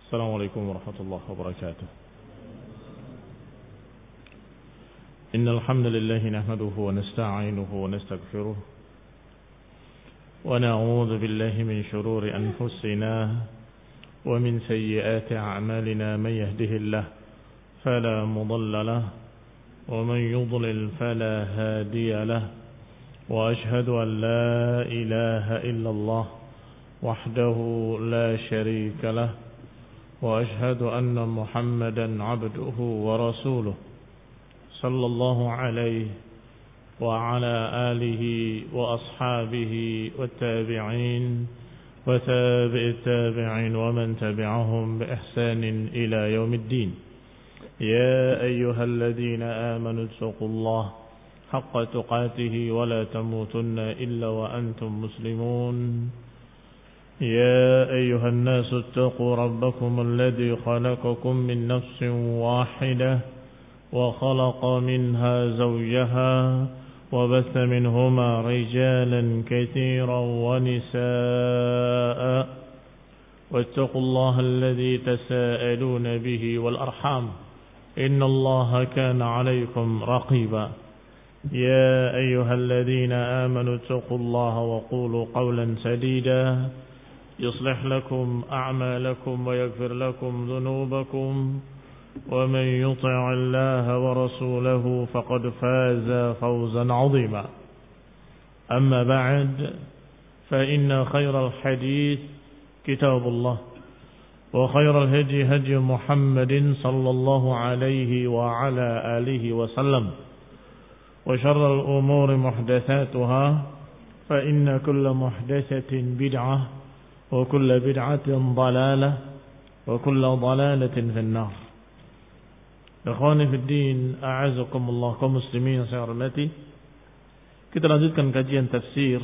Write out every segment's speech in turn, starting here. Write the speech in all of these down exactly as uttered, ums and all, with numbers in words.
السلام عليكم ورحمة الله وبركاته. إن الحمد لله نحمده ونستعينه ونستغفره ونعوذ بالله من شرور أنفسنا ومن سيئات أعمالنا. من يهده الله فلا مضل له ومن يضلل فلا هادي له وأشهد أن لا إله إلا الله وحده لا شريك له وأشهد أن محمدا عبده ورسوله صلى الله عليه وعلى آله وأصحابه والتابعين وتابع التابعين ومن تبعهم بإحسان إلى يوم الدين. يا أيها الذين آمنوا اتقوا الله حق تقاته ولا تموتن إلا وأنتم مسلمون. يا أيها الناس اتقوا ربكم الذي خلقكم من نفس واحدة وخلق منها زوجها وبث منهما رجالا كثيرا ونساء واتقوا الله الذي تساءلون به والأرحام إن الله كان عليكم رقيبا. يا أيها الذين آمنوا اتقوا الله وقولوا قولا سديدا يصلح لكم أعمالكم ويغفر لكم ذنوبكم ومن يطع الله ورسوله فقد فاز فوزا عظيما. أما بعد فإن خير الحديث كتاب الله وخير الهدي هدي محمد صلى الله عليه وعلى آله وسلم وشر الأمور محدثاتها فإن كل محدثة بدعة وكل بدعة ضلالة وكل ضلالة في النار. Ikhwani fi din, a'azakumullah, kaum muslimin yang saya hormati. Kita lanjutkan kajian tafsir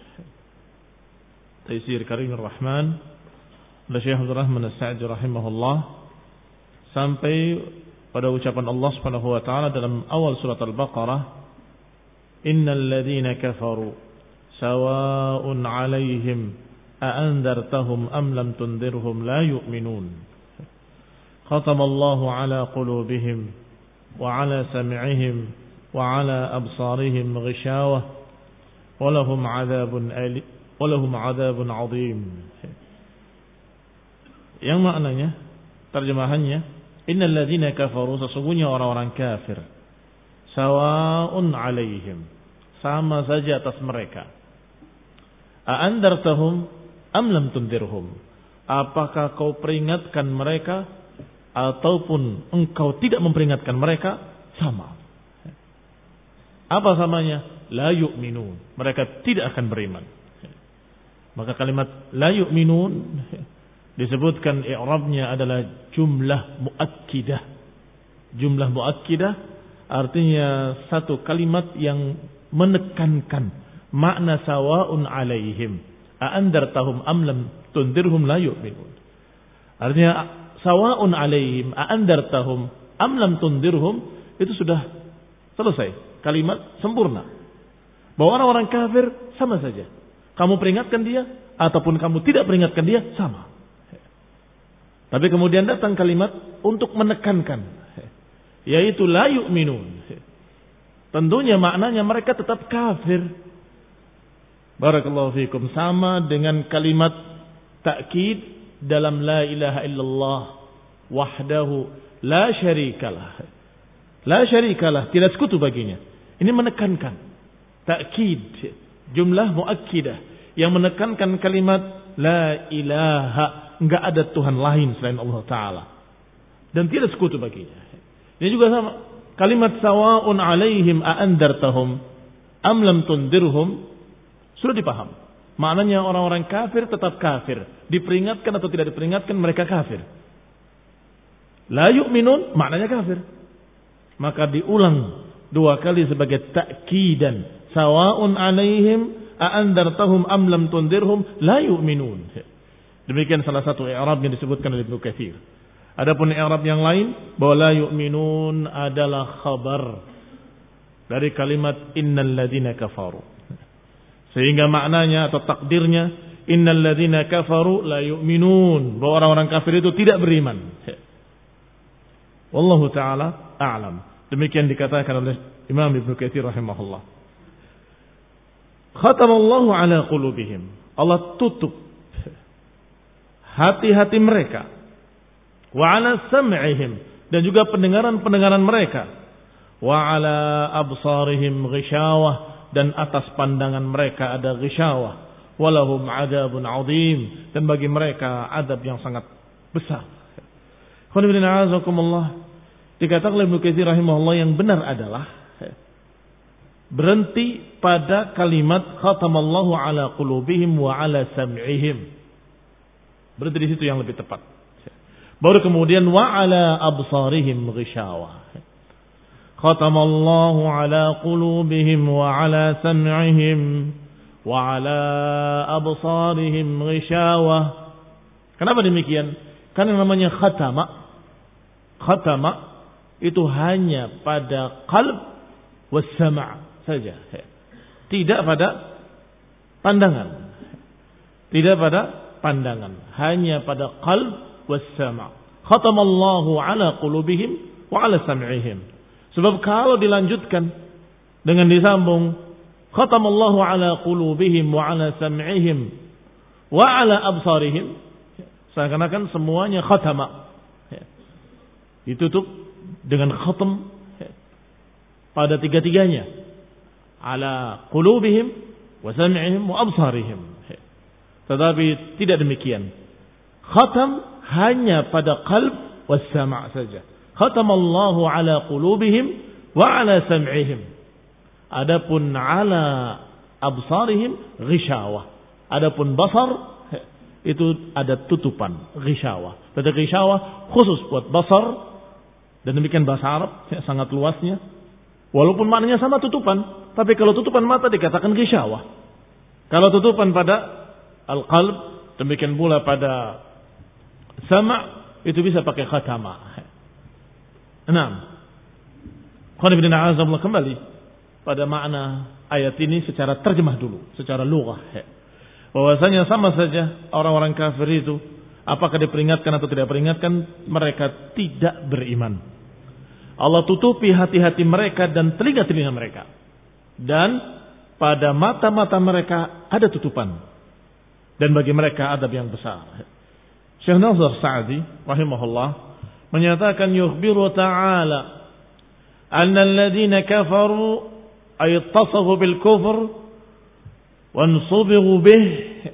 Taisir Karimur Rahman oleh Syekh Abdul Rahman As-Sa'di rahimahullah sampai pada ucapan Allah Subhanahu wa taala dalam awal surat Al-Baqarah, innal ladzina kafaru sawa'un 'alaihim a'andartahum am lam tundirhum la yu'minun. Khatamallahu ala qulubihim wa ala sam'ihim wa ala absarihim ghishawah wa lahum 'adzabun ali wa lahum 'adzabun 'adzim. Yang maknanya, terjemahannya, innal ladzina kafaru, sesungguhnya orang-orang kafir, sawa'un 'alaihim, sama saja atas mereka. A'andartahum am lam tundirhum, apakah kau peringatkan mereka ataupun engkau tidak memperingatkan mereka, sama. Apa samanya? La yu'minun, mereka tidak akan beriman. Maka kalimat la yu'minun disebutkan i'rabnya adalah jumlah muakkidah. Jumlah muakkidah artinya satu kalimat yang menekankan makna sawa'un alaihim a'andartahum am lam tundirhum la yu'minun. Artinya sawa'un alaihim a'andartahum am lam tundirhum, itu sudah selesai, kalimat sempurna. Bahwa orang-orang kafir sama saja, kamu peringatkan dia ataupun kamu tidak peringatkan dia, sama. Tapi kemudian datang kalimat untuk menekankan, yaitu la yu'minun. Tentunya maknanya mereka tetap kafir. Barakallahu fikum, sama dengan kalimat ta'kid dalam la ilaha illallah wahdahu la syarikalah. La syarikalah, tidak sekutu baginya. Ini menekankan ta'kid, jumlah muakkidah yang menekankan kalimat la ilaha, enggak ada Tuhan lain selain Allah Ta'ala dan tidak sekutu baginya. Ini juga sama, kalimat sawa'un alaihim a'andartahum am lam tundirhum, sudah dipaham. Maknanya orang-orang kafir tetap kafir, diperingatkan atau tidak diperingatkan mereka kafir. La yu'minun, maknanya kafir. Maka diulang dua kali sebagai ta'kidan, sawa'un alaihim a'andartahum am lam tundirhum la yu'minun. Demikian salah satu i'rab yang disebutkan oleh Ibnu Katsir. Adapun i'rab yang lain, bahwa la yu'minun adalah khabar dari kalimat innal ladzina kafaru. Sehingga maknanya atau takdirnya, innal ladzina kafaru la yu'minun, bahwa orang-orang kafir itu tidak beriman. Wallahu taala a'lam. Demikian dikatakan oleh Imam Ibnu Katsir rahimahullah. Khatamallahu ala qulubihim. Allah tutup hati-hati mereka. Wa ala sam'ihim, dan juga pendengaran-pendengaran mereka. Wa ala absarihim ghishawah, dan atas pandangan mereka ada ghishawah. Walahum adabun azim, dan bagi mereka adab yang sangat besar. Khonibina azakumullah. Dikatakan oleh Ibnu Katsir rahimahullah, yang benar adalah berhenti pada kalimat khatamallahu ala qulubihim wa ala sam'ihim. Berhenti di situ yang lebih tepat. Baru kemudian wa ala absarihim ghishawah. Khatamallahu ala qulubihim wa ala sam'ihim wa ala absarihim ghishawah. Kenapa demikian? Karena namanya khatama. Khatama itu hanya pada qalb was sama' saja. Tidak pada pandangan. Tidak pada pandangan, hanya pada qalb was sama'. Khatamallahu ala qulubihim wa ala sam'ihim. Sebab kalau dilanjutkan dengan disambung khatamallahu ala qulubihim wa ala sam'ihim wa ala absarihim, seakan-akan semuanya khatama. Ditutup dengan khatam pada tiga-tiganya. Ala qulubihim wa sam'ihim wa absarihim. Tetapi tidak demikian. Khatam hanya pada qalb was sama' saja. Khatamallahu ala qulubihim wa ala sam'ihim. Adapun ala absarihim ghishawah. Adapun basar itu ada tutupan ghishawah. Pada ghishawah khusus buat basar, dan demikian bahasa Arab ya, sangat luasnya. Walaupun maknanya sama tutupan, tapi kalau tutupan mata dikatakan ghishawah. Kalau tutupan pada al-qalb, demikian pula pada sama' itu bisa pakai khatama. Enam. Qanibina azamullah, kembali pada makna ayat ini secara terjemah dulu, secara lughah. Bahwasanya sama saja orang-orang kafir itu, apakah diperingatkan atau tidak peringatkan, mereka tidak beriman. Allah tutupi hati-hati mereka dan telinga-telinga mereka. Dan pada mata-mata mereka ada tutupan. Dan bagi mereka adab yang besar. Syekh Nasr Sa'di rahimahullah menyatakan yukhbiru ta'ala anna alladhina kafaru ay ittasafu bil kufr wa ansubihu bih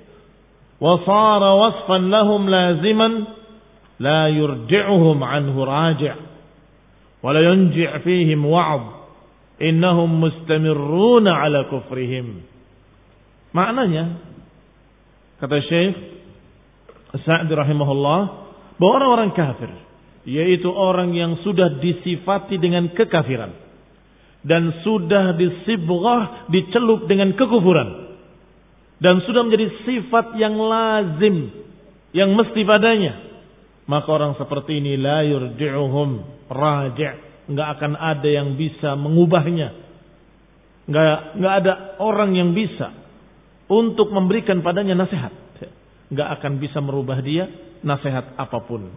wa sara wasfan lahum laziman la yurji'uhum anhu raji' wa la yunji' fihim wa'd innahum mustamirruna ala kufrihim. Maknanya, kata Syekh Sa'di rahimahullah, bahwa orang-orang kafir, yaitu orang yang sudah disifati dengan kekafiran dan sudah disibghah, dicelup dengan kekufuran, dan sudah menjadi sifat yang lazim, yang mesti padanya, maka orang seperti ini la yurji'uhum raji', enggak akan ada yang bisa mengubahnya. Enggak enggak ada orang yang bisa untuk memberikan padanya nasihat. Enggak akan bisa merubah dia nasihat apapun.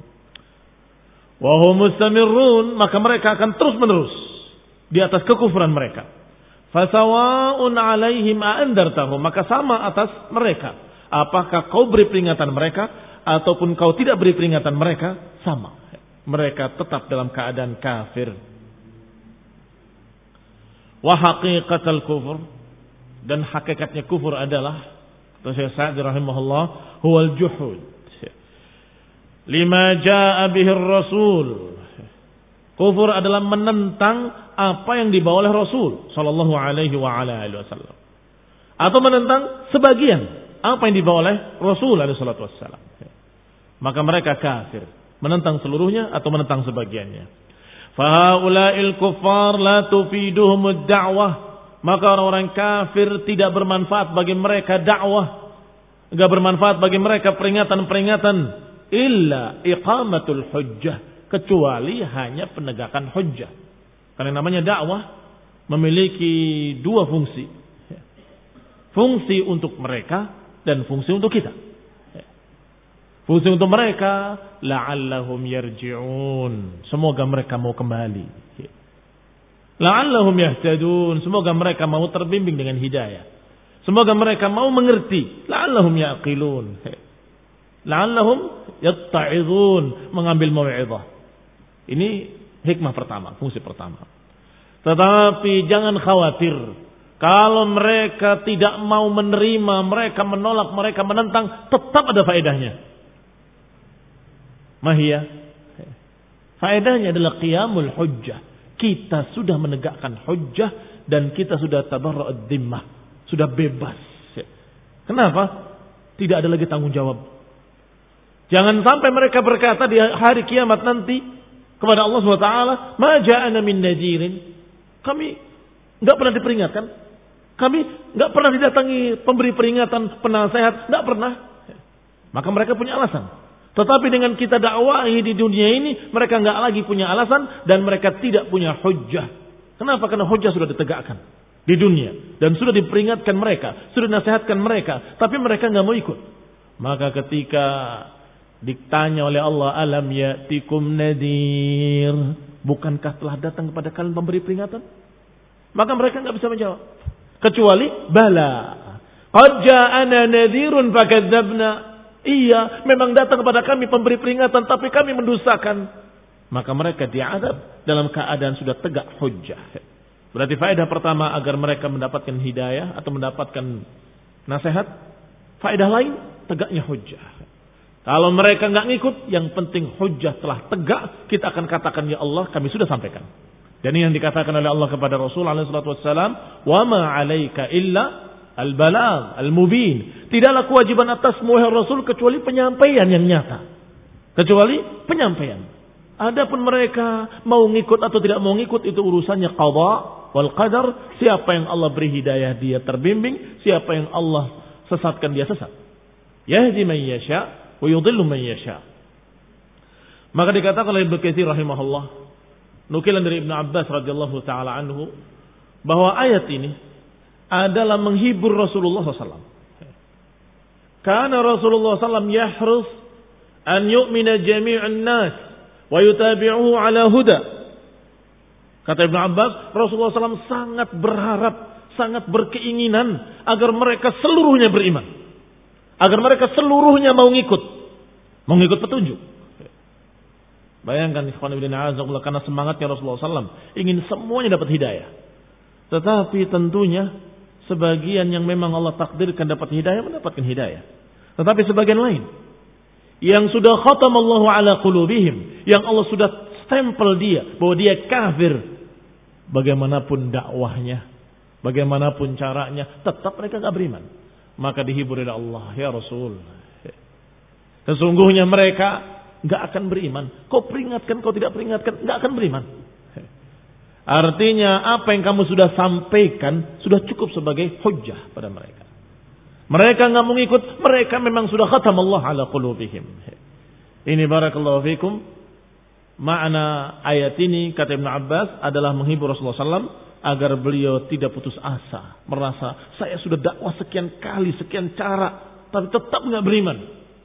Wa hum mustamirrun, maka mereka akan terus menerus di atas kekufuran mereka. Fasawa'un 'alaihim a'andartahum, maka sama atas mereka. Apakah kau beri peringatan mereka ataupun kau tidak beri peringatan mereka, sama. Mereka tetap dalam keadaan kafir. Wa haqiqatul kufur, dan hakikatnya kufur adalah, Syekh Sa'di rahimahullah, huwal juhud lima jaa bihi rasul. Kufur adalah menentang apa yang dibawa oleh Rasul sallallahu alaihi wa ala alihi wasallam, atau menentang sebagian apa yang dibawa oleh Rasul alaihi salatu wasallam. Maka mereka kafir, menentang seluruhnya atau menentang sebagiannya. Fa haula'il kuffar la tufiduhum ad-da'wah, maka orang-orang kafir tidak bermanfaat bagi mereka dakwah, enggak bermanfaat bagi mereka peringatan-peringatan, illa iqamatul hujjah, kecuali hanya penegakan hujjah. Karena namanya dakwah memiliki dua fungsi. Fungsi untuk mereka dan fungsi untuk kita. Fungsi untuk mereka, la'allahum yarji'un. Semoga mereka mau kembali. La'allahum yahtadun. Semoga mereka mau terbimbing dengan hidayah. Semoga mereka mau mengerti. La'allahum ya'qilun. La'allahum yatta'idhun. Mengambil mau'izah. Ini hikmah pertama, fungsi pertama. Tetapi jangan khawatir. Kalau mereka tidak mau menerima, mereka menolak, mereka menentang, tetap ada faedahnya. Mahiyah. Faedahnya adalah qiyamul hujjah. Kita sudah menegakkan hujjah dan kita sudah tabarra'ud dhimmah. Sudah bebas. Kenapa? Tidak ada lagi tanggung jawab. Jangan sampai mereka berkata di hari kiamat nanti kepada Allah subhanahu wa taala, "Ma ja'ana min nadhirin." Kami enggak pernah diperingatkan. Kami enggak pernah didatangi pemberi peringatan, penasehat, enggak pernah. Maka mereka punya alasan. Tetapi dengan kita dakwahi di dunia ini, mereka enggak lagi punya alasan dan mereka tidak punya hujjah. Kenapa? Karena hujjah sudah ditegakkan di dunia dan sudah diperingatkan mereka, sudah dinasihatkan mereka, tapi mereka enggak mau ikut. Maka ketika ditanya oleh Allah, alam ya'tikum nadir, bukankah telah datang kepada kalian pemberi peringatan? Maka mereka enggak bisa menjawab. Kecuali bala. Qad ja'ana nadhirun fakadzabna. Iya, memang datang kepada kami pemberi peringatan, tapi kami mendustakan. Maka mereka diazab dalam keadaan sudah tegak hujjah. Berarti faedah pertama agar mereka mendapatkan hidayah atau mendapatkan nasihat. Faedah lain, tegaknya hujjah. Kalau mereka enggak ngikut, yang penting hujjah telah tegak, kita akan katakan, ya Allah, kami sudah sampaikan. Dan ini yang dikatakan oleh Allah kepada Rasul alaihi salatu wassalam, "Wa ma 'alaika illa al-balagh al-mubin." Tidaklah kewajiban atasmu wahai Rasul kecuali penyampaian yang nyata. Kecuali penyampaian. Adapun mereka mau ngikut atau tidak mau ngikut itu urusannya qada wal qadar. Siapa yang Allah beri hidayah dia terbimbing, siapa yang Allah sesatkan dia sesat. Yahdi man yasha wa yudhillu man yasha. Maka dikatakan oleh Ibnu Katsir rahimahullah, nukilan dari Ibnu Abbas radhiyallahu taala anhu, bahwa ayat ini adalah menghibur Rasulullah sallallahu alaihi wasallam. Karena Rasulullah sallallahu alaihi wasallam yahrus an yu'mina jami'un nas wa yutabi'uhu ala huda. Kata Ibnu Abbas, Rasulullah sallallahu alaihi wasallam sangat berharap, sangat berkeinginan agar mereka seluruhnya beriman. Agar mereka seluruhnya mau ngikut. Mau ngikut petunjuk. Bayangkan ikhwan fillah azzakumullah, karena semangatnya Rasulullah sallallahu alaihi wasallam ingin semuanya dapat hidayah. Tetapi tentunya sebagian yang memang Allah takdirkan dapat hidayah mendapatkan hidayah. Tetapi sebagian lain yang sudah khatamallahu ala qulubihim, yang Allah sudah stempel dia bahwa dia kafir, bagaimanapun dakwahnya, bagaimanapun caranya, tetap mereka enggak beriman. Maka dihibur oleh Allah, ya Rasul, sesungguhnya mereka enggak akan beriman. Kau peringatkan, kau tidak peringatkan, enggak akan beriman. Artinya apa yang kamu sudah sampaikan sudah cukup sebagai hujjah pada mereka. Mereka enggak mau ikut, mereka memang sudah khatamallah ala qulubihim. Ini barakallahu fikum. Makna ayat ini kata Ibnu Abbas adalah menghibur Rasulullah sallallahu alaihi wasallam agar beliau tidak putus asa, merasa saya sudah dakwah sekian kali, sekian cara, tapi tetap enggak beriman.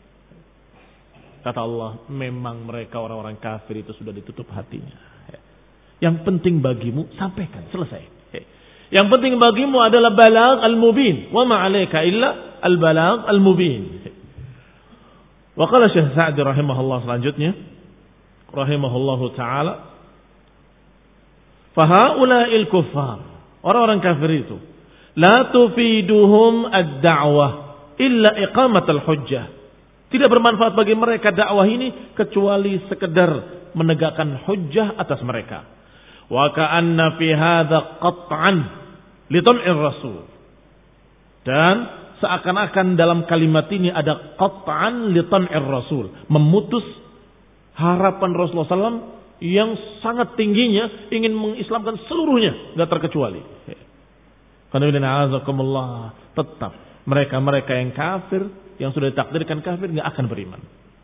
Kata Allah, memang mereka orang-orang kafir itu sudah ditutup hatinya. Yang penting bagimu sampaikan, selesai. Yang penting bagimu adalah balagh al-mubin. Wa ma 'alaika illa al-balagh al-mubin. Wa qala Syekh Sa'di rahimahullah selanjutnya, rahimahullahu taala, fa haula'il kuffar, orang-orang kafir itu, la tufiduhum ad-da'wah illa iqamatal hujjah. Tidak bermanfaat bagi mereka dakwah ini kecuali sekedar menegakkan hujjah atas mereka. Wa ka'anna fi hadza qat'an li tam'ir rasul. Dan seakan-akan dalam kalimat ini ada qat'an li tam'ir rasul, memutus harapan Rasulullah sallallahu alaihi wasallam yang sangat tingginya ingin mengislamkan seluruhnya, enggak terkecuali. Karena azakumullah, tetap mereka-mereka yang kafir, yang sudah ditakdirkan kafir, enggak akan beriman.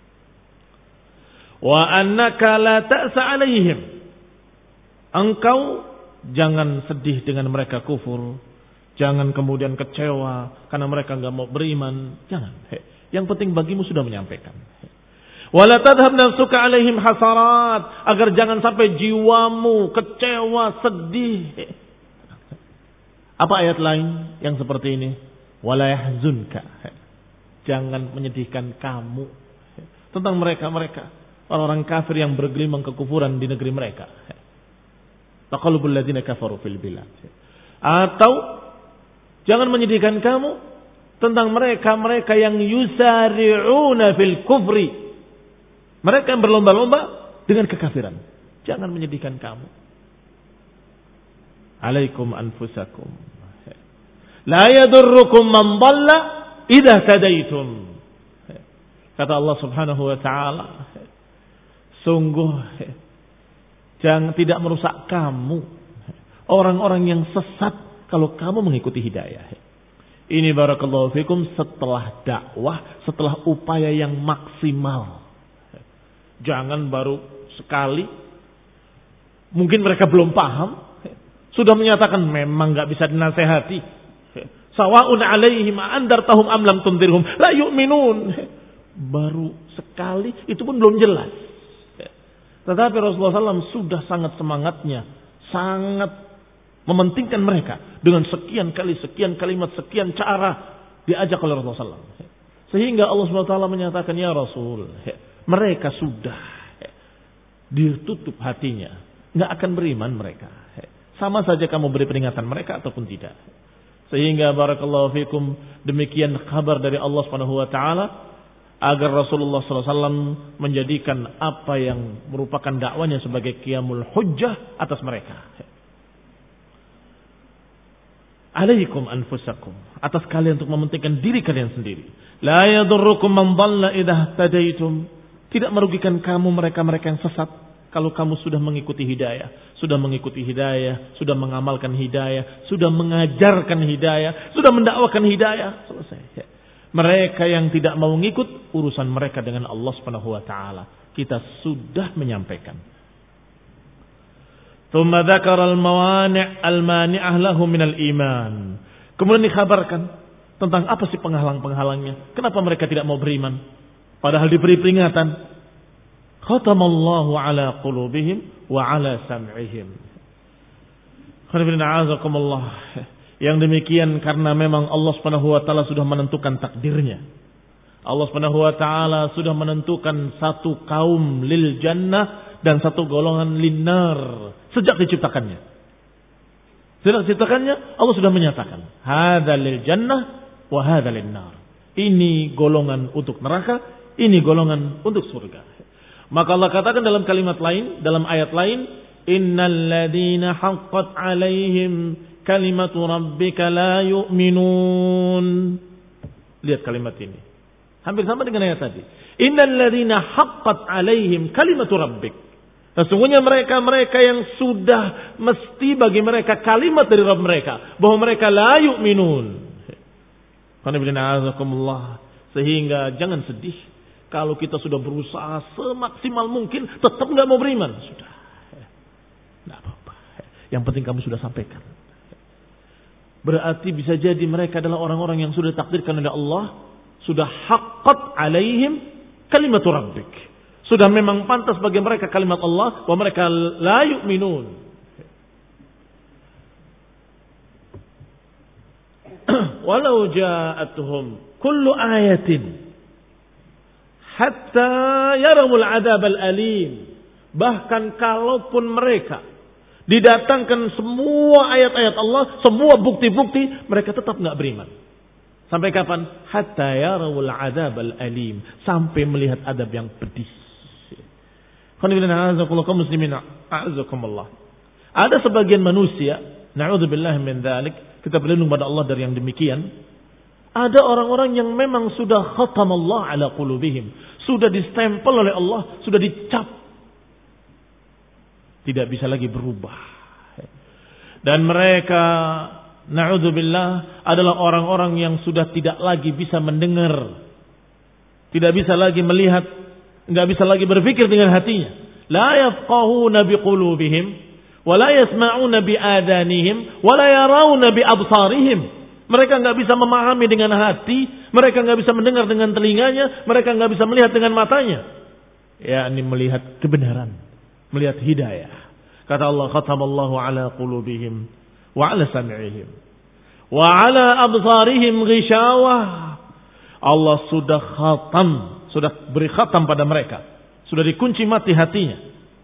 Wa annaka la ta'sa 'alaihim. Engkau jangan sedih dengan mereka kufur. Jangan kemudian kecewa karena mereka nggak mau beriman. Jangan. Yang penting bagimu sudah menyampaikan. Wala tadhhab nafsuka alaihim hasarat, agar jangan sampai jiwamu kecewa, sedih. Apa ayat lain yang seperti ini? Wala yahzunka. Jangan menyedihkan kamu tentang mereka-mereka, orang-orang kafir yang bergelimang kekufuran di negeri mereka. Taqallubul ladzina kafaru fil bilad. Atau jangan menyedihkan kamu tentang mereka-mereka yang yusari'una fil kufri. Mereka yang berlomba-lomba dengan kekafiran. Jangan menyedihkan kamu. Alaikum anfusakum. La yadurrukum man dhalla idza tadaitum. Kata Allah Subhanahu wa taala, sungguh jangan tidak merusak kamu orang-orang yang sesat kalau kamu mengikuti hidayah. Ini barakallahu fikum setelah dakwah, setelah upaya yang maksimal. Jangan baru sekali, mungkin mereka belum paham, sudah menyatakan memang nggak bisa dinasehati. Sawa'un alaihim andartahum am lam tundirhum la yu'minun. Baru sekali, itu pun belum jelas. Tetapi Rasulullah shallallahu alaihi wasallam sudah sangat semangatnya, sangat mementingkan mereka dengan sekian kali, sekian kalimat, sekian cara diajak oleh Rasulullah shallallahu alaihi wasallam. Sehingga Allah subhanahu wa taala menyatakan, ya Rasul, mereka sudah ditutup hatinya, nggak akan beriman mereka. Sama saja kamu beri peringatan mereka ataupun tidak. Sehingga barakallahu fikum, demikian kabar dari Allah subhanahu wa taala agar Rasulullah sallallahu alaihi wasallam menjadikan apa yang merupakan dakwanya sebagai qiyamul hujjah atas mereka. Alaikum anfusakum, atas kalian untuk mementingkan diri kalian sendiri. La yadurrukum man dhalla idza tadaitum. Tidak merugikan kamu mereka-mereka yang sesat kalau kamu sudah mengikuti hidayah, sudah mengikuti hidayah, sudah mengamalkan hidayah, sudah mengajarkan hidayah, sudah mendakwakan hidayah, selesai. Mereka yang tidak mau ngikut, urusan mereka dengan Allah Subhanahu wa taala. Kita sudah menyampaikan. Tsumma dzakara al-mawani' al-mani'ah lahu minal iman. Kemudian dikabarkan tentang apa sih penghalang-penghalangnya? Kenapa mereka tidak mau beriman? Padahal diberi peringatan. Khatamallahu ala qulubihim wa ala sam'ihim. Yang demikian karena memang Allah Subhanahu wa taala sudah menentukan takdirnya. Allah Subhanahu wa taala sudah menentukan satu kaum lil jannah dan satu golongan linnar sejak diciptakannya. Sejak diciptakannya Allah sudah menyatakan, hadza lil jannah wa hadza linnar. Ini golongan untuk neraka, ini golongan untuk surga. Maka Allah katakan dalam kalimat lain, dalam ayat lain, innal ladzina haqqat alaihim kalimatu rabbika la yu'minun. Lihat kalimat ini. Hampir sama dengan ayat tadi. Innal ladzina haqqat alaihim kalimatu rabbik. Sesungguhnya mereka-mereka yang sudah mesti bagi mereka kalimat dari Rabb mereka, bahwa mereka la yu'minun. Sehingga jangan sedih kalau kita sudah berusaha semaksimal mungkin tetap nggak mau beriman. Sudah, nggak apa-apa. Yang penting kamu sudah sampaikan. Berarti bisa jadi mereka adalah orang-orang yang sudah ditakdirkan oleh Allah, sudah haqqat alaihim kalimatu rabbik. Sudah memang pantas bagi mereka kalimat Allah, bahwa mereka la yu'minun. Walau ja'atuhum kullu ayatin hatta yarawul adab al-alim. Bahkan kalaupun mereka didatangkan semua ayat-ayat Allah, semua bukti-bukti, mereka tetap enggak beriman. Sampai kapan? Hatta yarawul adab al-alim. Sampai melihat adab yang pedih. Ada sebagian manusia, na'udzubillah min dzalik, kita berlindung pada Allah dari yang demikian. Ada orang-orang yang memang sudah khatamallah ala qulubihim, sudah distempel oleh Allah, sudah dicap, tidak bisa lagi berubah. Dan mereka, na'udzubillah, adalah orang-orang yang sudah tidak lagi bisa mendengar, tidak bisa lagi melihat, enggak bisa lagi berpikir dengan hatinya. La yafqahuna biqulubihim Wa la yasma'una bi adanihim wa la yarawna bi absarihim. Mereka enggak bisa memahami dengan hati, mereka enggak bisa mendengar dengan telinganya, mereka enggak bisa melihat dengan matanya. Yakni melihat kebenaran, melihat hidayah. Kata Allah, khatamallahu ala qulubihim wa ala sam'ihim wa ala absarihim ghishawah. Allah sudah khatam, sudah beri khatam pada mereka, sudah dikunci mati hatinya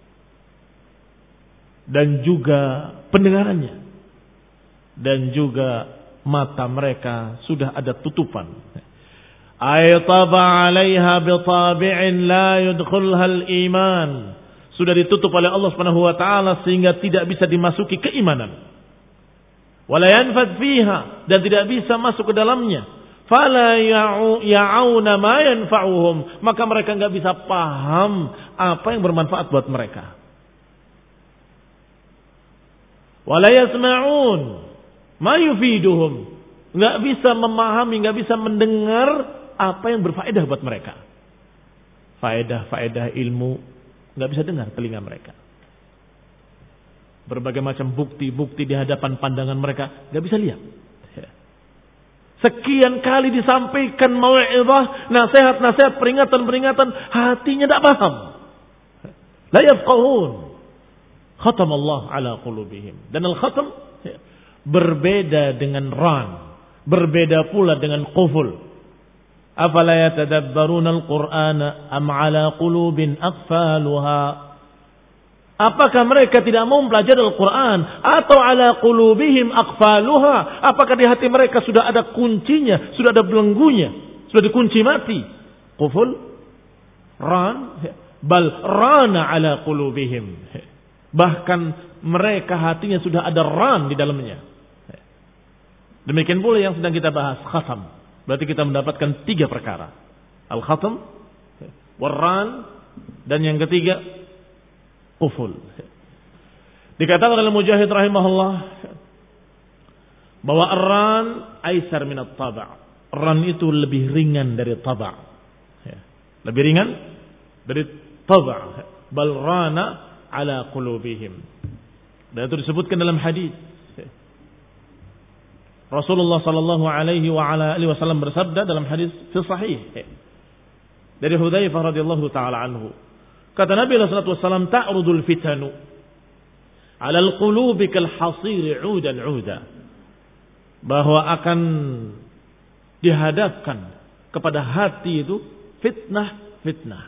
dan juga pendengarannya, dan juga mata mereka sudah ada tutupan. Ay taba 'alaiha bi tabi'in la yadkhulha al-iman. Sudah ditutup oleh Allah Subhanahu wa taala sehingga tidak bisa dimasuki keimanan. Wala yanfad fiha, dan tidak bisa masuk ke dalamnya. Fala ya'una ma yanfa'uhum, maka mereka enggak bisa paham apa yang bermanfaat buat mereka. Wala yasma'un ma yufiduhum, enggak bisa memahami, enggak bisa mendengar apa yang berfaedah buat mereka. Faedah-faedah ilmu enggak bisa dengar telinga mereka. Berbagai macam bukti-bukti di hadapan pandangan mereka enggak bisa lihat. Sekian kali disampaikan mau'izah, nasihat-nasihat, peringatan-peringatan, hatinya tidak paham. La yafqahun. Khatam Allah ala qulubihim. Dan al-khatam berbeda dengan ran, berbeda pula dengan quful. Afala yatadabbaruna al-Qur'ana am ala qulubin aqfaluha. Apakah mereka tidak mau mempelajari Al-Quran atau ala qulubihim aqfaluha? Apakah di hati mereka sudah ada kuncinya, sudah ada belenggunya, sudah dikunci mati? Quful, ran, bal rana ala qulubihim. Bahkan mereka hatinya sudah ada ran di dalamnya. Demikian pula yang sedang kita bahas, khatam. Berarti kita mendapatkan tiga perkara. Al-khatam, warran, dan yang ketiga quful. Dikatakan oleh Mujahid rahimahullah bahwa ar-ran aisar min at-taba'. Ran itu lebih ringan dari taba'. Lebih ringan dari taba'. Bal rana ala qulubihim. Dan itu disebutkan dalam hadis. Rasulullah sallallahu alaihi wa ala alihi wasallam bersabda dalam hadis sahih dari Hudzaifah radhiyallahu taala anhu. Kata Nabi sallallahu alaihi wasallam, ta'rudul fitanu 'ala al-qulubi kal hasir 'udan 'uda. Bahwa akan dihadapkan kepada hati itu fitnah-fitnah.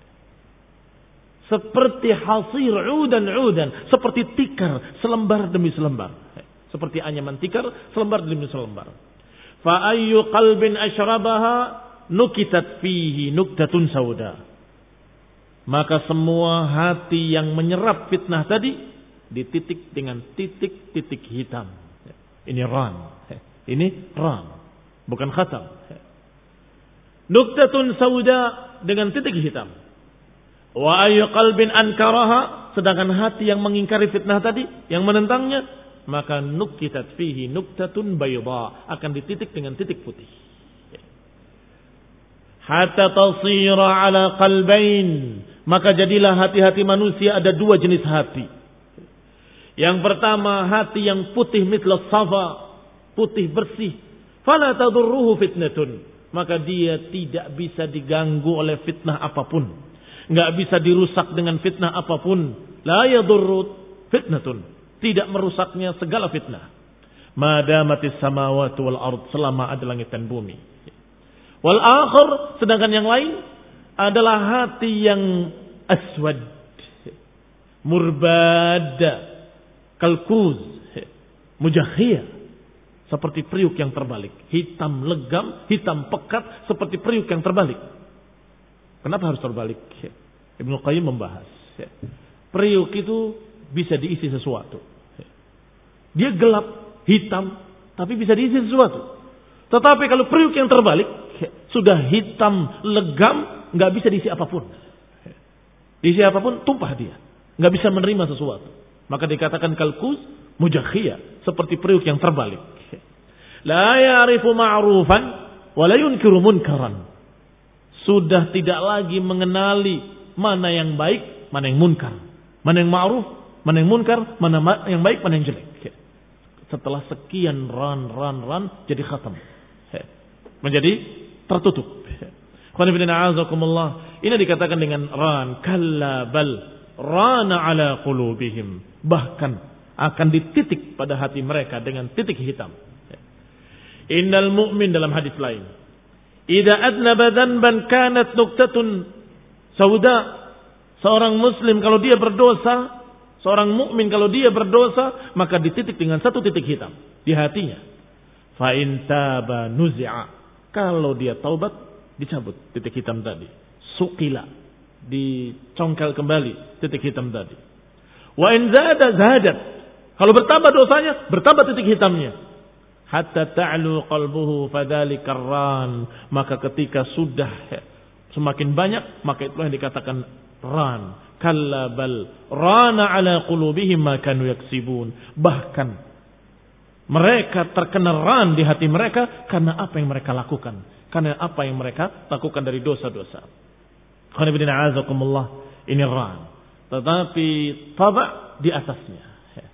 Seperti hasir 'udan 'udan, seperti tikar selembar demi selembar. Seperti anyaman tikar selembar demi selembar. Fa ayyu qalbin asyrabaha nukitat fihi nuktatun sauda. Maka semua hati yang menyerap fitnah tadi dititik dengan titik-titik hitam. Ini ran. Ini ran. Bukan khatam. Nuktatun sauda dengan titik hitam. Wa ayyu qalbin ankaraha, sedangkan hati yang mengingkari fitnah tadi, yang menentangnya, maka nukitat fihi nuktatun bayda, akan dititik dengan titik putih. Hatta tasira ala qalbain, maka jadilah hati-hati manusia ada dua jenis hati. Yang pertama hati yang putih mitla safa, putih bersih. Fala tadurruhu fitnatun, maka dia tidak bisa diganggu oleh fitnah apapun, enggak bisa dirusak dengan fitnah apapun. La yadurru fitnatun, tidak merusaknya segala fitnah. Madamatis samawati wal ard, selama ada langit dan bumi. Wal akhir, sedangkan yang lain adalah hati yang aswad, murbad, kalkuz, mujahiyah, seperti periuk yang terbalik, hitam legam, hitam pekat, seperti periuk yang terbalik. Kenapa harus terbalik? Ibnu Qayyim membahas, periuk itu bisa diisi sesuatu. Dia gelap, hitam, tapi bisa diisi sesuatu. Tetapi kalau periuk yang terbalik, sudah hitam, legam, nggak bisa diisi apapun. Diisi apapun, tumpah dia. Nggak bisa menerima sesuatu. Maka dikatakan kalkus, mujakhiyah, seperti periuk yang terbalik. La ya'rifu ma'rufan, wa la yunkiru munkaran. Sudah tidak lagi mengenali mana yang baik, mana yang munkar. Mana yang ma'ruf, mana yang munkar, mana yang baik, mana yang jelek. Setelah sekian ran, ran, ran, jadi khatam. Menjadi tertutup. Ini dikatakan dengan ran, kalla bal, rana ala qulubihim. Bahkan akan dititik pada hati mereka dengan titik hitam. Innal mu'min dalam hadis lain, idza adnaba dhanban kanat nuqtatun sauda. Seorang muslim kalau dia berdosa, seorang mukmin kalau dia berdosa, maka dititik dengan satu titik hitam di hatinya. Fa in taba nuzi'a. Kalau dia taubat, dicabut titik hitam tadi. Suqila, dicongkel kembali titik hitam tadi. Wa in zada zadat. Kalau bertambah dosanya, bertambah titik hitamnya. Hatta ta'lu qalbuhu fadzalikar ran. Maka ketika sudah semakin banyak, maka itulah yang dikatakan ran. Kalla bal rana ala qulubihim ma kanu yaksibun. Bahkan mereka terkena ran di hati mereka karena apa yang mereka lakukan, karena apa yang mereka lakukan dari dosa-dosa. Ini ran. Tetapi taba di atasnya.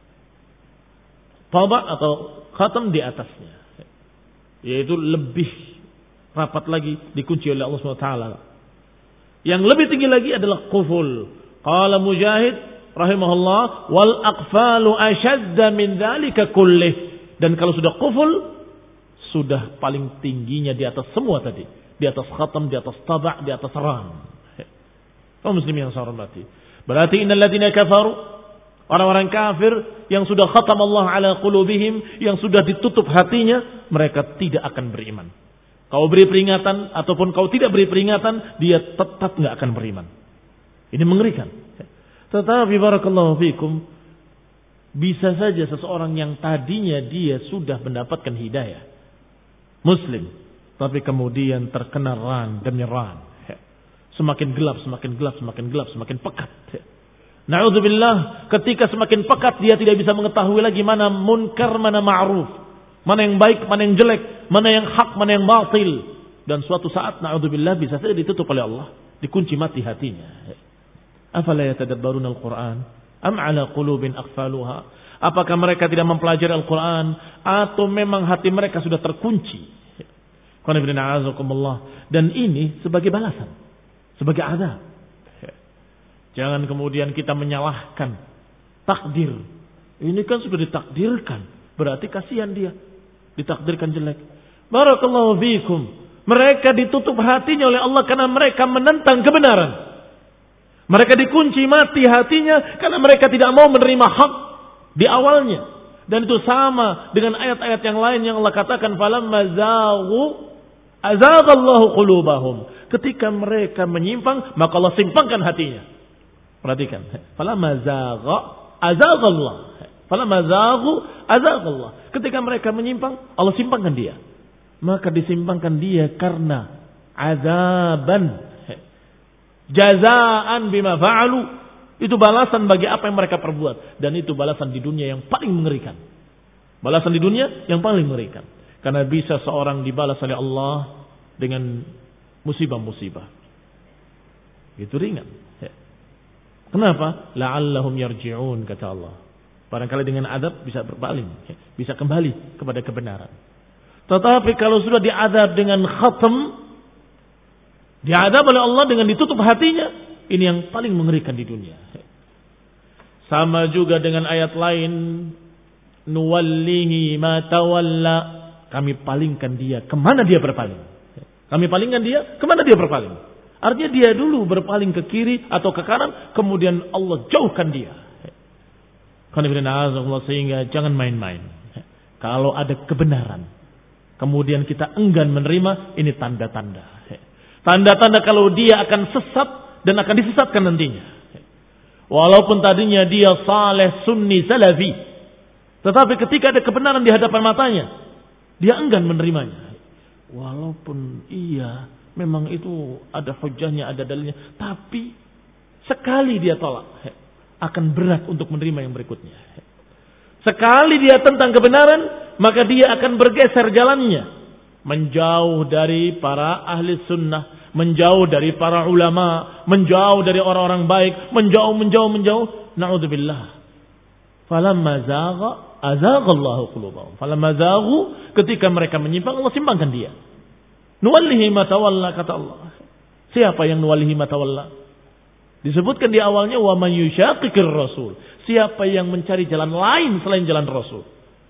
Taba atau khatam di atasnya, yaitu lebih rapat lagi dikunci oleh Allah subhanahu wa taala. Yang lebih tinggi lagi adalah quful. Qala Mujahid rahimahullah, wal aqfalu ashadda min dzalika kullih. Dan kalau sudah quful, sudah paling tingginya di atas semua tadi, di atas khatam, di atas taba', di atas ram. Kaum muslimin yang saya hormati, berarti innal ladzina kafaru, orang-orang kafir yang sudah khatam Allah ala qulubihim, yang sudah ditutup hatinya, mereka tidak akan beriman. Kau beri peringatan ataupun kau tidak beri peringatan, dia tetap enggak akan beriman. Ini mengerikan. Tetapi barakallahu fikum, bisa saja seseorang yang tadinya dia sudah mendapatkan hidayah, muslim, tapi kemudian terkena ran demi ran. Semakin gelap, semakin gelap, semakin gelap, semakin pekat. Na'udzubillah, ketika semakin pekat dia tidak bisa mengetahui lagi mana munkar, mana ma'ruf, mana yang baik, mana yang jelek, mana yang hak, mana yang batil. Dan suatu saat na'udzubillah bisa saja ditutup oleh Allah, dikunci mati hatinya. Afala yatadabbaruna al-Qur'an am ala qulubin aqfaluha. Apakah mereka tidak mempelajari Al-Qur'an atau memang hati mereka sudah terkunci? Dan ini sebagai balasan, sebagai azab. Jangan kemudian kita menyalahkan takdir. Ini kan sudah ditakdirkan, berarti kasihan dia, ditakdirkan jelek. Barakallahu fiikum. Mereka ditutup hatinya oleh Allah karena mereka menentang kebenaran. Mereka dikunci mati hatinya karena mereka tidak mau menerima hak di awalnya. Dan itu sama dengan ayat-ayat yang lain yang Allah katakan, falamma zaghu azaghallahu qulubahum. Ketika mereka menyimpang, maka Allah simpangkan hatinya. Perhatikan, falamma zagha azaghallah. Falamma zaghu azaghallah. Ketika mereka menyimpang, Allah simpangkan dia. Maka disimpangkan dia karena azaban, jazaan bima fa'alu. Itu balasan bagi apa yang mereka perbuat. Dan itu balasan di dunia yang paling mengerikan. Balasan di dunia yang paling mengerikan. Karena bisa seorang dibalas oleh Allah dengan musibah-musibah. Itu ringan. Kenapa? La'allahum yarji'un, kata Allah. Barangkali dengan adab bisa berpaling, bisa kembali kepada kebenaran. Tetapi kalau sudah diadab dengan khatam, diadab oleh Allah dengan ditutup hatinya, ini yang paling mengerikan di dunia. Sama juga dengan ayat lain, nuwallihi ma tawalla, kami palingkan dia kemana dia berpaling. Kami palingkan dia kemana dia berpaling. Artinya dia dulu berpaling ke kiri atau ke kanan, kemudian Allah jauhkan dia. Sehingga jangan main-main. Kalau ada kebenaran, kemudian kita enggan menerima, ini tanda-tanda. Tanda-tanda kalau dia akan sesat dan akan disesatkan nantinya. Walaupun tadinya dia saleh, sunni, salafi, tetapi ketika ada kebenaran di hadapan matanya, dia enggan menerimanya. Walaupun iya, memang itu ada hujahnya, ada dalilnya, tapi sekali dia tolak, akan berat untuk menerima yang berikutnya. Sekali dia tentang kebenaran, maka dia akan bergeser jalannya, menjauh dari para ahli sunnah, menjauh dari para ulama, menjauh dari orang-orang baik, menjauh, menjauh, menjauh. Na'udzubillah. Falamma zagha azaghallahu qulubahum. Falamma zaghu, ketika mereka menyimpang, Allah simpangkan dia. Nuwallihi ma tawalla, kata Allah. Siapa yang nuwallihi ma tawalla? Disebutkan di awalnya wa man yushaqiqir rasul. Siapa yang mencari jalan lain selain jalan Rasul.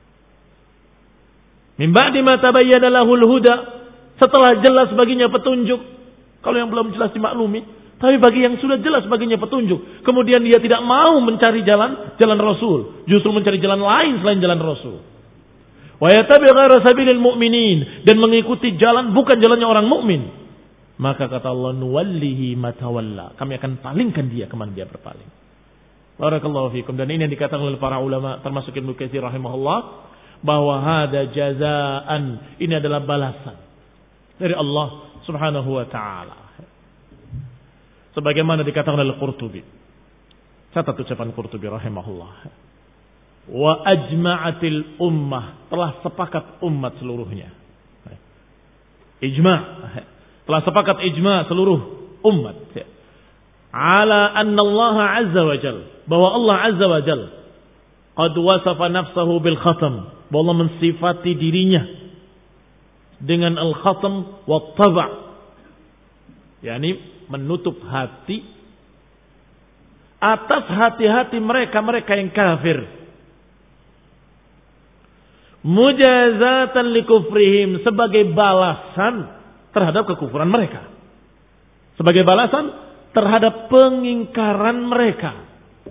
Min ba'di ma tabayyana lahul huda, setelah jelas baginya petunjuk. Kalau yang belum jelas dimaklumi, tapi bagi yang sudah jelas baginya petunjuk, kemudian dia tidak mau mencari jalan jalan Rasul, justru mencari jalan lain selain jalan Rasul. Wa yatabi' ghaira sabilil mu'minin, dan mengikuti jalan bukan jalannya orang mukmin. Maka kata Allah, nuwallihi ma tawalla, kami akan palingkan dia kemana dia berpaling. Barakallahu fikum. Dan ini yang dikatakan oleh para ulama termasuk Ibnu Katsir rahimahullah, bahwa hada jazaan, ini adalah balasan dari Allah Subhanahu wa taala. Sebagaimana dikatakan oleh Qurtubi. Catat ucapan Qurtubi rahimahullah. Wa ajma'atil ummah, telah sepakat umat seluruhnya. Ijma', telah sepakat ijma' seluruh umat. Ala anna Allah azza wa jal, bahwa Allah azza wa jal qad wasafa nafsahu bil khatam, bahwa Allah mensifati dirinya dengan al khatam wa taba', yakni menutup hati atas hati-hati mereka-mereka yang kafir, mujazatan likufrihim, sebagai balasan terhadap kekufuran mereka, sebagai balasan terhadap pengingkaran mereka.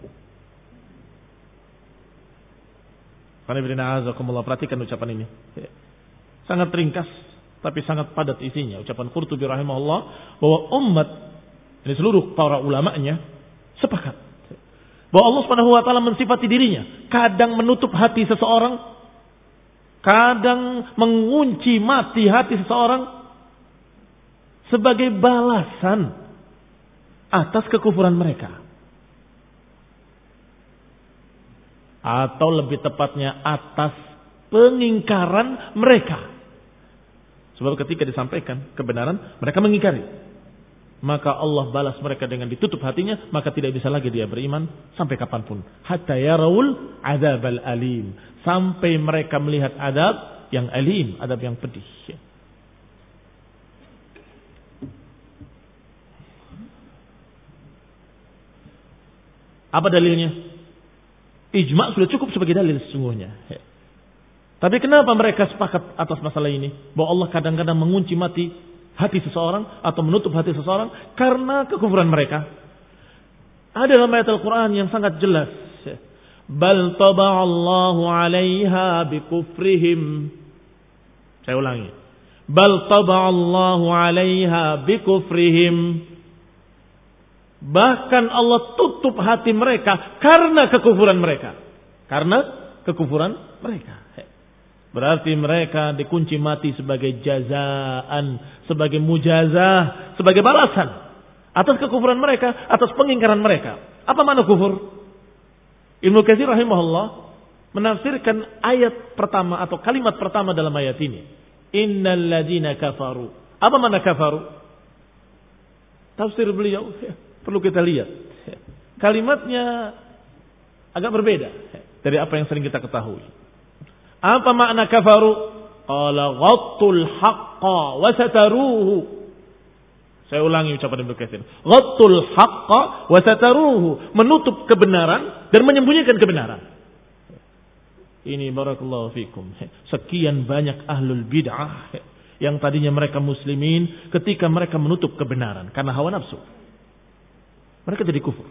Perhatikan ucapan ini, sangat ringkas tapi sangat padat isinya. Ucapan Qurtubi rahimahullah, bahwa umat, ini seluruh para ulamanya sepakat bahwa Allah Subhanahu wa taala mensifati dirinya, kadang menutup hati seseorang, kadang mengunci mati hati seseorang sebagai balasan atas kekufuran mereka, atau lebih tepatnya atas pengingkaran mereka. Sebab ketika disampaikan kebenaran, mereka mengingkari, maka Allah balas mereka dengan ditutup hatinya, maka tidak bisa lagi dia beriman sampai kapanpun. Hatta yarawul adzabal alim, sampai mereka melihat adab yang alim, adab yang pedih. Apa dalilnya? Ijma' sudah cukup sebagai dalil sesungguhnya. Tapi kenapa mereka sepakat atas masalah ini? Bahwa Allah kadang-kadang mengunci mati hati seseorang atau menutup hati seseorang karena kekufuran mereka. Ada dalam ayat Al-Quran yang sangat jelas. Bal taba'allahu 'alaiha bikufrihim. Saya ulangi. Bal taba'allahu 'alaiha bikufrihim. Bahkan Allah tutup hati mereka karena kekufuran mereka. Karena kekufuran mereka. Berarti mereka dikunci mati sebagai jazaan, sebagai mujazah, sebagai balasan atas kekufuran mereka, atas pengingkaran mereka. Apa makna kufur? Ibnu Katsir rahimahullah menafsirkan ayat pertama atau kalimat pertama dalam ayat ini. Innal ladzina kafaru. Apa makna kafaru? Tafsir beliau perlu kita lihat. Kalimatnya agak berbeda dari apa yang sering kita ketahui. Apa makna kafaru? Qala ghattul haqqa wa sataruhu. Saya ulangi ucapan Ibnu Katsir. Ghattul haqqa wa sataruhu, menutup kebenaran dan menyembunyikan kebenaran. Ini barakallahu fikum. Sekian banyak ahlul bid'ah yang tadinya mereka muslimin, ketika mereka menutup kebenaran karena hawa nafsu, mereka jadi kufur.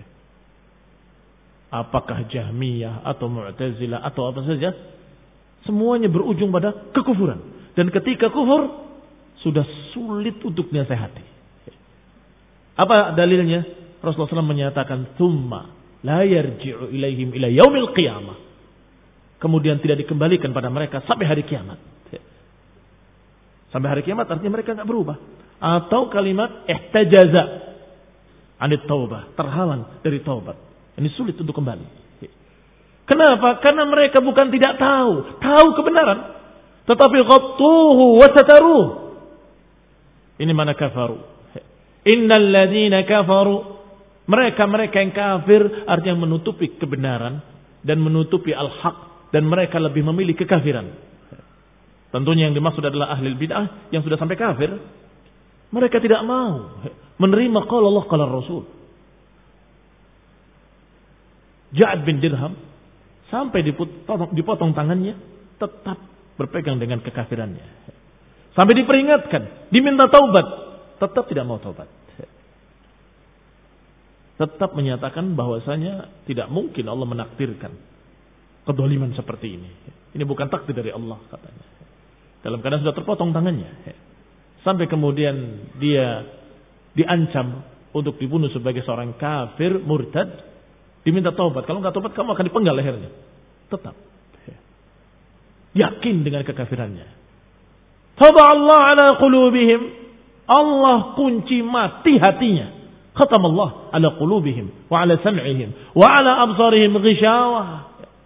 Apakah Jahmiyah atau Mu'tazilah atau apa saja, semuanya berujung pada kekufuran. Dan ketika kufur, sudah sulit untuk dinasehati. Apa dalilnya? Rasulullah shallallahu alaihi wasallam menyatakan, "Tsumma la yarji'u ilaihim ila yaumil qiyamah." Kemudian tidak dikembalikan pada mereka sampai hari kiamat. Sampai hari kiamat artinya mereka tidak berubah. Atau kalimat ihtajaza anit taubah, terhalang dari taubat. Ini sulit untuk kembali. Kenapa? Karena mereka bukan tidak tahu, tahu kebenaran, tetapi ghattuhu wa sataruh. Ini mana kafaru? Innal ladzina kafaru, mereka-mereka yang kafir artinya menutupi kebenaran dan menutupi al-haq, dan mereka lebih memilih kekafiran. Tentunya yang dimaksud adalah ahli bid'ah yang sudah sampai kafir. Mereka tidak mau menerima qala Allah qala Rasul. Ja'ad bin Dirham sampai dipotong, dipotong tangannya, tetap berpegang dengan kekafirannya. Sampai diperingatkan, diminta taubat, tetap tidak mau taubat. Tetap menyatakan bahwasanya tidak mungkin Allah menakdirkan kedoliman seperti ini. Ini bukan takdir dari Allah katanya. Dalam keadaan sudah terpotong tangannya. Sampai kemudian dia diancam untuk dibunuh sebagai seorang kafir, murtad. Diminta taubat. Kalau enggak taubat kamu akan dipenggal lehernya. Tetap. Yakin dengan kekafirannya. Taba Allah ala qulubihim. Allah kunci mati hatinya. Khatam Allah ala qulubihim. Wa ala sam'ihim. Wa ala absarihim ghishawah.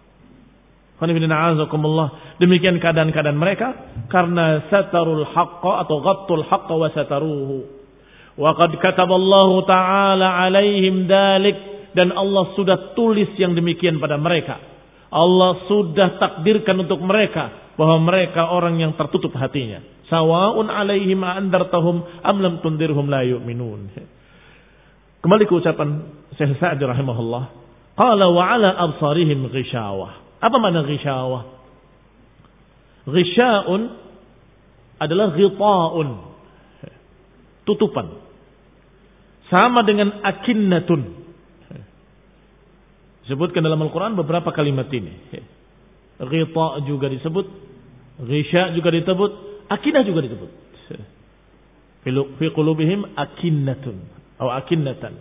Demikian keadaan-keadaan mereka. Karena satarul haqqa atau ghattul haqqa wa sataruhu. Wa qad kataballahu ta'ala alaihim dalik. Dan Allah sudah tulis yang demikian pada mereka. Allah sudah takdirkan untuk mereka bahwa mereka orang yang tertutup hatinya. Sawa'un alaihim andartahum am lam tundirhum la yu'minun. Kembali ke ucapan Syekh Sa'di rahimahullah. Qala wa ala absarihim ghishawah. Apa makna ghishawah? Ghisha'un adalah ghita'un. Tutupan. Sama dengan akinnatun. Disebutkan dalam Al-Quran beberapa kalimat ini. Ghita juga disebut. Ghisha juga disebut. Akinah juga disebut. Fi qulubihim akinnatun. Atau akinnatan.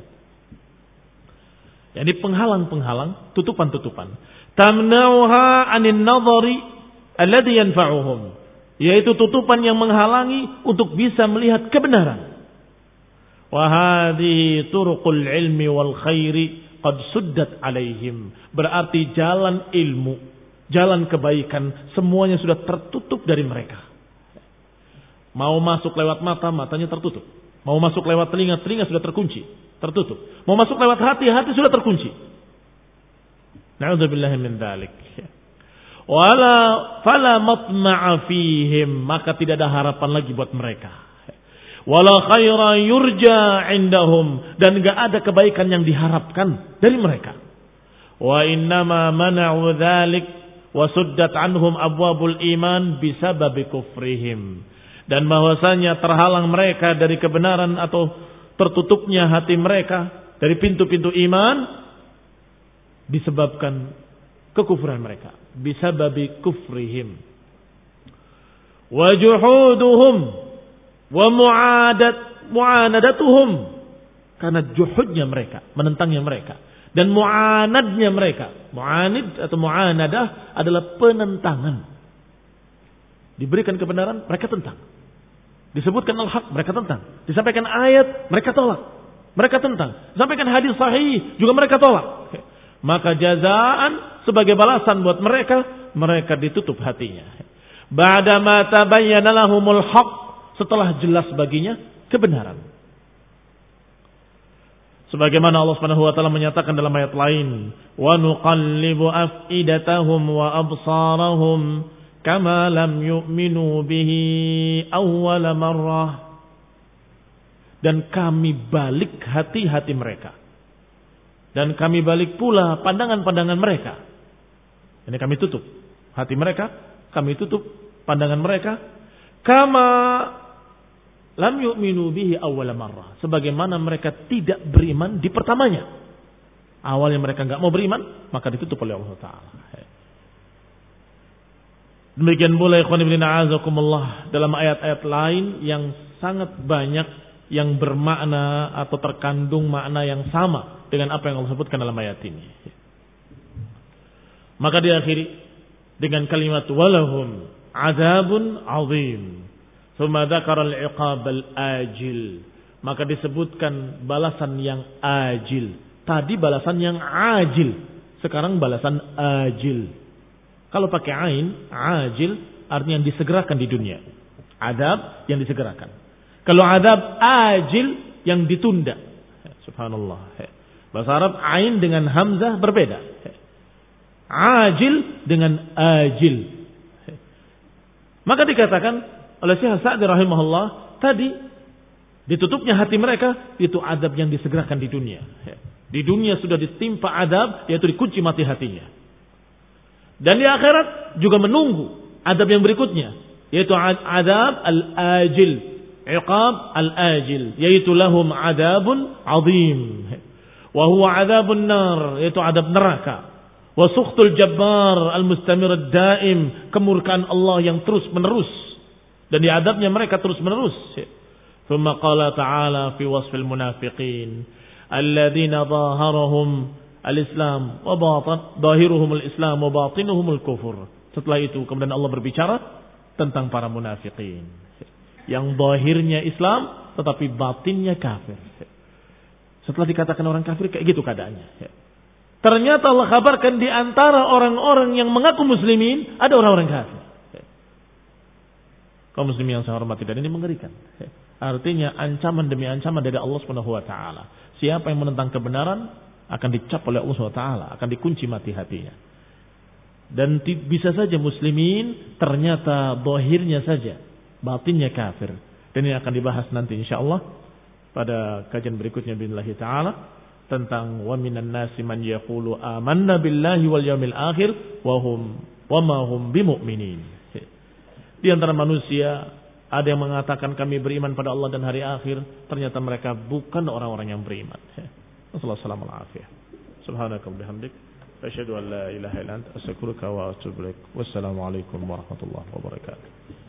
Jadi penghalang-penghalang. Tutupan-tutupan. Tamnauha anin nadhari alladhi yanfa'uhum. Yaitu tutupan yang menghalangi untuk bisa melihat kebenaran. Wa hadhihi turuqul ilmi wal khairi qad suddat alaihim. Berarti jalan ilmu, jalan kebaikan, semuanya sudah tertutup dari mereka. Mau masuk lewat mata, matanya tertutup. Mau masuk lewat telinga, telinga sudah terkunci, tertutup. Mau masuk lewat hati, hati sudah terkunci. Na'udzubillahi min dzalik. Wala fala matma'a fihim, maka tidak ada harapan lagi buat mereka. Wala khaira yurja indahum, dan enggak ada kebaikan yang diharapkan dari mereka. Wa innama mana'u dzalik wa suddat anhum abwabul iman bisababi kufrihim. Dan bahwasanya terhalang mereka dari kebenaran atau tertutupnya hati mereka dari pintu-pintu iman disebabkan kekufuran mereka, bisababi kufrihim. Wa juhuduhum wa mu'adat mu'anadatuhum, karena juhudnya mereka, menentangnya mereka, dan mu'anadnya mereka. Mu'anid atau mu'anadah adalah penentangan. Diberikan kebenaran, mereka tentang. Disebutkan al-haq, mereka tentang. Disampaikan ayat, mereka tolak. Mereka tentang. Disampaikan hadis sahih, juga mereka tolak. Maka jazaan sebagai balasan buat mereka, mereka ditutup hatinya. Ba'da ma tabayyana lahumul haq, setelah jelas baginya kebenaran. Sebagaimana Allah Subhanahu wa taala menyatakan dalam ayat lain, "Wa nuqallibu afidatahum wa absarahum kama lam yu'minu bihi awwala marrah." Dan kami balik hati-hati mereka. Dan kami balik pula pandangan-pandangan mereka. Ini kami tutup hati mereka, kami tutup pandangan mereka. Kama lam yu'minu bihi awwala marrah, sebagaimana mereka tidak beriman di pertamanya. Awalnya mereka enggak mau beriman, maka ditutup oleh Allah Taala. Demikian pula ikhwan ibn a'azakumullah dalam ayat-ayat lain yang sangat banyak yang bermakna atau terkandung makna yang sama dengan apa yang Allah sebutkan dalam ayat ini. Maka diakhiri dengan kalimat walahum azabun azim. Thumma dzakara al-iqab al-ajil. Maka disebutkan balasan yang ajil. Tadi balasan yang ajil, sekarang balasan ajil. Kalau pakai ain, ajil artinya yang disegerakan di dunia. Adab yang disegerakan. Kalau adab ajil yang ditunda. Subhanallah. Bahasa Arab ain dengan hamzah berbeda. Ajil dengan ajil. Maka dikatakan oleh Syekh Sa'di rahimahullah, tadi ditutupnya hati mereka itu adab yang disegerakan di dunia. Di dunia sudah ditimpa adab, yaitu dikunci mati hatinya. Dan di akhirat juga menunggu adab yang berikutnya, yaitu adab al-ajil, iqab al-ajil, yaitu lahum adabun azim. Wa huwa adabun nar, yaitu adab neraka. Wa sukhtul jabbar al-mustamir ad-daim, kemurkaan Allah yang terus menerus. Dan di adabnya mereka terus menerus. Thumma qala ta'ala fi wasfil munafiqin alladzina zaharahum al-islam wa batin zahiruhum al-islam wa batinuhum al-kufur. Setelah itu kemudian Allah berbicara tentang para munafiqin yang zahirnya Islam tetapi batinnya kafir. Setelah dikatakan orang kafir kayak gitu keadaannya. Ternyata Allah kabarkan di antara orang-orang yang mengaku muslimin ada orang-orang kafir. Kaum muslimin yang saya hormati, dan ini mengerikan. Artinya ancaman demi ancaman dari Allah Subhanahu wa taala. Siapa yang menentang kebenaran akan dicap oleh Allah Subhanahu wa taala, akan dikunci mati hatinya. Dan bisa saja muslimin ternyata zahirnya saja, batinnya kafir. Dan ini akan dibahas nanti insyaallah pada kajian berikutnya billahi taala tentang wa minan nasi man yaqulu amanna billahi wal yawmil akhir wa hum wa ma hum bimumin. Di antara manusia ada yang mengatakan kami beriman pada Allah dan hari akhir, ternyata mereka bukan orang-orang yang beriman. Wassalamu alaikum. Subhanaka wa bihamdik, asyhadu an la ilaha illa anta, astaghfiruka wa atubu ilaik. Wassalamu alaikum warahmatullahi wabarakatuh.